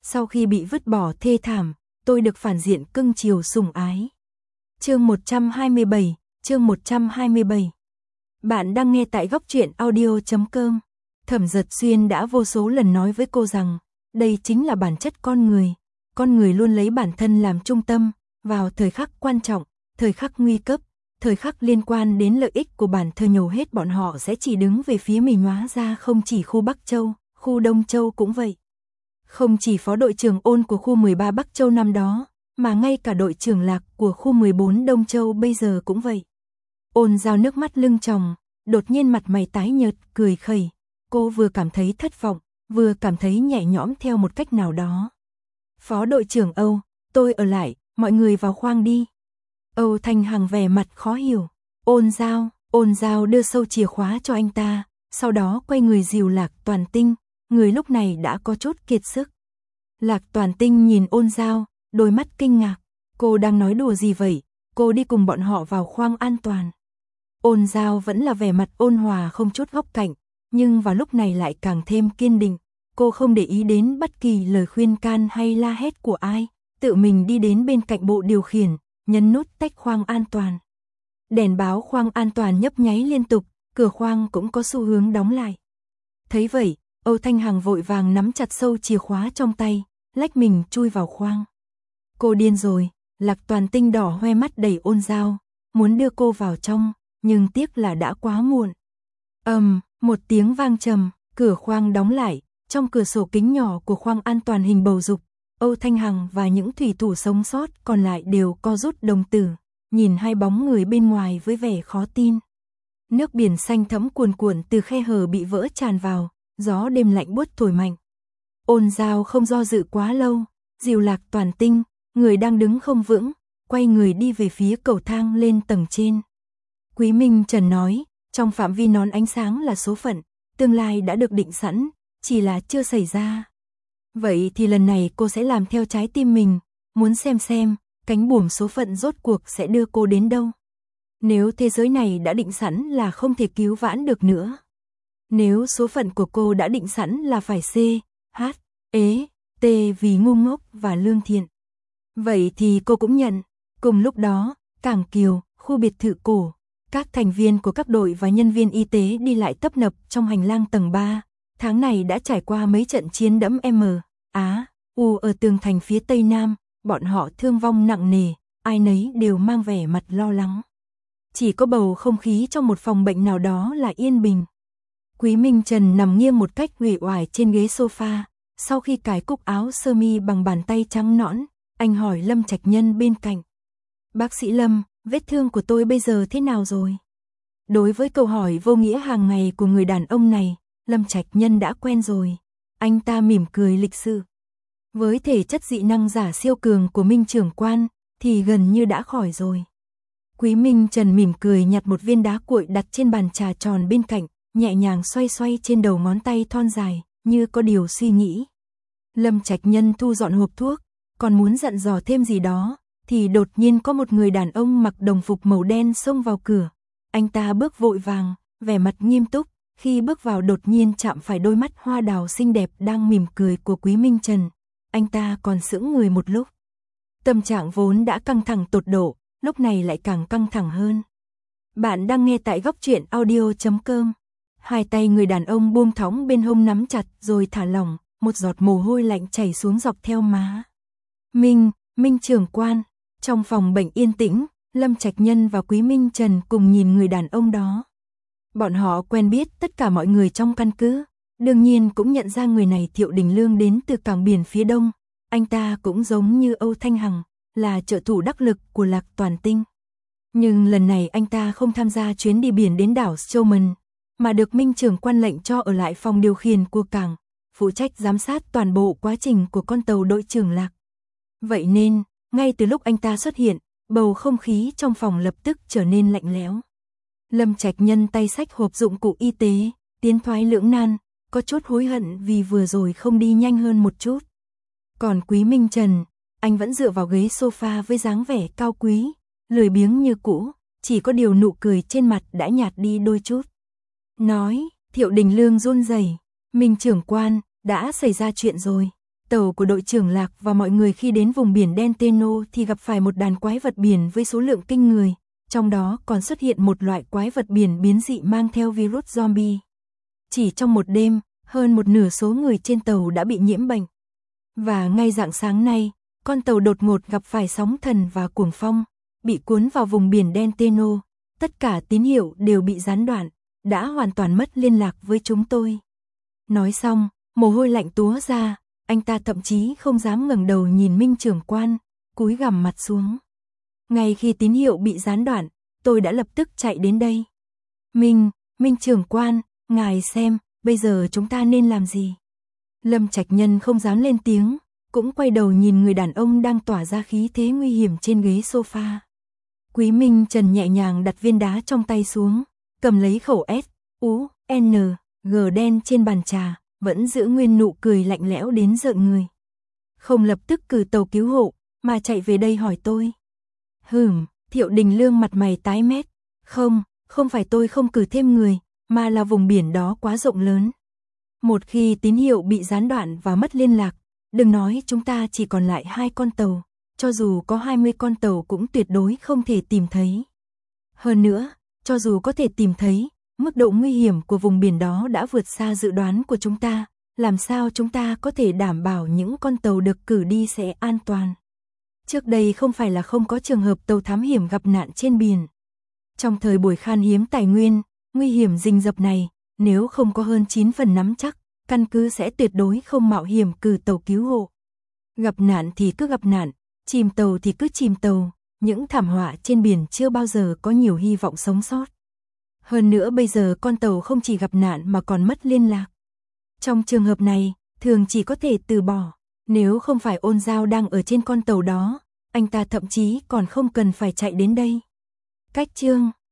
Sau khi bị vứt bỏ thê thảm, tôi được phản diện cưng chiều sủng ái. Chương 127. Bạn đang nghe tại góc truyện audio.com. Thẩm Dật Xuyên đã vô số lần nói với cô rằng, đây chính là bản chất con người. Con người luôn lấy bản thân làm trung tâm, vào thời khắc quan trọng, thời khắc nguy cấp, thời khắc liên quan đến lợi ích của bản thân nhầu hết bọn họ sẽ chỉ đứng về phía mình. Hóa ra không chỉ khu Bắc Châu, khu Đông Châu cũng vậy. Không chỉ phó đội trưởng Ôn của khu 13 Bắc Châu năm đó, mà ngay cả đội trưởng Lạc của khu 14 Đông Châu bây giờ cũng vậy. Ôn Giao nước mắt lưng tròng, đột nhiên mặt mày tái nhợt, cười khẩy. Cô vừa cảm thấy thất vọng, vừa cảm thấy nhẹ nhõm theo một cách nào đó. Phó đội trưởng Âu, tôi ở lại, mọi người vào khoang đi. Âu Thanh Hằng vẻ mặt khó hiểu. Ôn Giao đưa sâu chìa khóa cho anh ta, sau đó quay người dìu Lạc Toàn Tinh, người lúc này đã có chút kiệt sức. Lạc Toàn Tinh nhìn Ôn Giao, đôi mắt kinh ngạc. Cô đang nói đùa gì vậy? Cô đi cùng bọn họ vào khoang an toàn. Ôn Giao vẫn là vẻ mặt ôn hòa không chút góc cạnh, nhưng vào lúc này lại càng thêm kiên định. Cô không để ý đến bất kỳ lời khuyên can hay la hét của ai, tự mình đi đến bên cạnh bộ điều khiển, nhấn nút tách khoang an toàn. Đèn báo khoang an toàn nhấp nháy liên tục, cửa khoang cũng có xu hướng đóng lại. Thấy vậy, Âu Thanh Hằng vội vàng nắm chặt sâu chìa khóa trong tay, lách mình chui vào khoang. Cô điên rồi, Lạc Toàn Tinh đỏ hoe mắt đẩy Ôn Giao, muốn đưa cô vào trong, nhưng tiếc là đã quá muộn. Một tiếng vang trầm, cửa khoang đóng lại, trong cửa sổ kính nhỏ của khoang an toàn hình bầu dục, Âu Thanh Hằng và những thủy thủ sống sót còn lại đều co rút đồng tử, nhìn hai bóng người bên ngoài với vẻ khó tin. Nước biển xanh thẫm cuồn cuộn từ khe hở bị vỡ tràn vào, gió đêm lạnh buốt thổi mạnh. Ôn Giao không do dự quá lâu, dìu Lạc Toàn Tinh, người đang đứng không vững, quay người đi về phía cầu thang lên tầng trên. Quý Minh Trần nói, trong phạm vi nón ánh sáng là số phận, tương lai đã được định sẵn, chỉ là chưa xảy ra. Vậy thì lần này cô sẽ làm theo trái tim mình, muốn xem, cánh buồm số phận rốt cuộc sẽ đưa cô đến đâu. Nếu thế giới này đã định sẵn là không thể cứu vãn được nữa. Nếu số phận của cô đã định sẵn là phải C, H, E, T vì ngu ngốc và lương thiện. Vậy thì cô cũng nhận. Cùng lúc đó, Cảng Kiều, khu biệt thự cổ, các thành viên của các đội và nhân viên y tế đi lại tấp nập trong hành lang tầng 3. Tháng này đã trải qua mấy trận chiến đẫm U ở tường thành phía Tây Nam, bọn họ thương vong nặng nề, ai nấy đều mang vẻ mặt lo lắng. Chỉ có bầu không khí trong một phòng bệnh nào đó là yên bình. Quý Minh Trần nằm nghiêng một cách uể oải trên ghế sofa, sau khi cài cúc áo sơ mi bằng bàn tay trắng nõn, anh hỏi Lâm Trạch Nhân bên cạnh. Bác sĩ Lâm, vết thương của tôi bây giờ thế nào rồi? Đối với câu hỏi vô nghĩa hàng ngày của người đàn ông này, Lâm Trạch Nhân đã quen rồi. Anh ta mỉm cười lịch sự. Với thể chất dị năng giả siêu cường của Minh trưởng quan, thì gần như đã khỏi rồi. Quý Minh Trần mỉm cười nhặt một viên đá cuội đặt trên bàn trà tròn bên cạnh, nhẹ nhàng xoay trên đầu ngón tay thon dài, như có điều suy nghĩ. Lâm Trạch Nhân thu dọn hộp thuốc, còn muốn dặn dò thêm gì đó, thì đột nhiên có một người đàn ông mặc đồng phục màu đen xông vào cửa. Anh ta bước vội vàng, vẻ mặt nghiêm túc, khi bước vào đột nhiên chạm phải đôi mắt hoa đào xinh đẹp đang mỉm cười của Quý Minh Trần. Anh ta còn sững người một lúc. Tâm trạng vốn đã căng thẳng tột độ, lúc này lại càng căng thẳng hơn. Bạn đang nghe tại góc truyện audio.com. Hai tay người đàn ông buông thõng bên hông nắm chặt rồi thả lỏng, một giọt mồ hôi lạnh chảy xuống dọc theo má. Minh trưởng quan, trong phòng bệnh yên tĩnh, Lâm Trạch Nhân và Quý Minh Trần cùng nhìn người đàn ông đó. Bọn họ quen biết tất cả mọi người trong căn cứ, đương nhiên cũng nhận ra người này Thiệu Đình Lương đến từ cảng biển phía đông. Anh ta cũng giống như Âu Thanh Hằng, là trợ thủ đắc lực của Lạc Toàn Tinh. Nhưng lần này anh ta không tham gia chuyến đi biển đến đảo Strowman, mà được Minh trưởng quan lệnh cho ở lại phòng điều khiển của cảng, phụ trách giám sát toàn bộ quá trình của con tàu đội trưởng Lạc. Vậy nên, ngay từ lúc anh ta xuất hiện, bầu không khí trong phòng lập tức trở nên lạnh lẽo. Lâm Trạch Nhân tay xách hộp dụng cụ y tế, tiến thoái lưỡng nan, có chút hối hận vì vừa rồi không đi nhanh hơn một chút. Còn Quý Minh Trần, anh vẫn dựa vào ghế sofa với dáng vẻ cao quý, lười biếng như cũ, chỉ có điều nụ cười trên mặt đã nhạt đi đôi chút. Nói, Thiệu Đình Lương run rẩy, Minh trưởng quan, đã xảy ra chuyện rồi. tàu của đội trưởng Lạc và mọi người khi đến vùng biển Denteno thì gặp phải một đàn quái vật biển với số lượng kinh người, trong đó còn xuất hiện một loại quái vật biển biến dị mang theo virus zombie. Chỉ trong một đêm, hơn một nửa số người trên tàu đã bị nhiễm bệnh. Và ngay rạng sáng nay, con tàu đột ngột gặp phải sóng thần và cuồng phong, bị cuốn vào vùng biển Denteno, tất cả tín hiệu đều bị gián đoạn, đã hoàn toàn mất liên lạc với chúng tôi. Nói xong, mồ hôi lạnh túa ra, anh ta thậm chí không dám ngẩng đầu nhìn Minh trưởng quan, cúi gằm mặt xuống. Ngay khi tín hiệu bị gián đoạn, tôi đã lập tức chạy đến đây. Minh trưởng quan, ngài xem, bây giờ chúng ta nên làm gì? Lâm Trạch Nhân không dám lên tiếng, cũng quay đầu nhìn người đàn ông đang tỏa ra khí thế nguy hiểm trên ghế sofa. Quý Minh Trần nhẹ nhàng đặt viên đá trong tay xuống, cầm lấy khẩu S.U.N.G đen trên bàn trà, vẫn giữ nguyên nụ cười lạnh lẽo đến rợn người. Không lập tức cử tàu cứu hộ, mà chạy về đây hỏi tôi. Thiệu Đình Lương mặt mày tái mét. Không phải tôi không cử thêm người, mà là vùng biển đó quá rộng lớn. Một khi tín hiệu bị gián đoạn và mất liên lạc, đừng nói chúng ta chỉ còn lại 2 con tàu, cho dù có 20 con tàu cũng tuyệt đối không thể tìm thấy. Hơn nữa, cho dù có thể tìm thấy, mức độ nguy hiểm của vùng biển đó đã vượt xa dự đoán của chúng ta, làm sao chúng ta có thể đảm bảo những con tàu được cử đi sẽ an toàn. Trước đây không phải là không có trường hợp tàu thám hiểm gặp nạn trên biển. Trong thời buổi khan hiếm tài nguyên, nguy hiểm rình rập này, nếu không có hơn 9 phần nắm chắc, căn cứ sẽ tuyệt đối không mạo hiểm cử tàu cứu hộ. Gặp nạn thì cứ gặp nạn, chìm tàu thì cứ chìm tàu, những thảm họa trên biển chưa bao giờ có nhiều hy vọng sống sót. Hơn nữa bây giờ con tàu không chỉ gặp nạn mà còn mất liên lạc. Trong trường hợp này, thường chỉ có thể từ bỏ. Nếu không phải Ôn Giao đang ở trên con tàu đó, anh ta thậm chí còn không cần phải chạy đến đây. Cách chương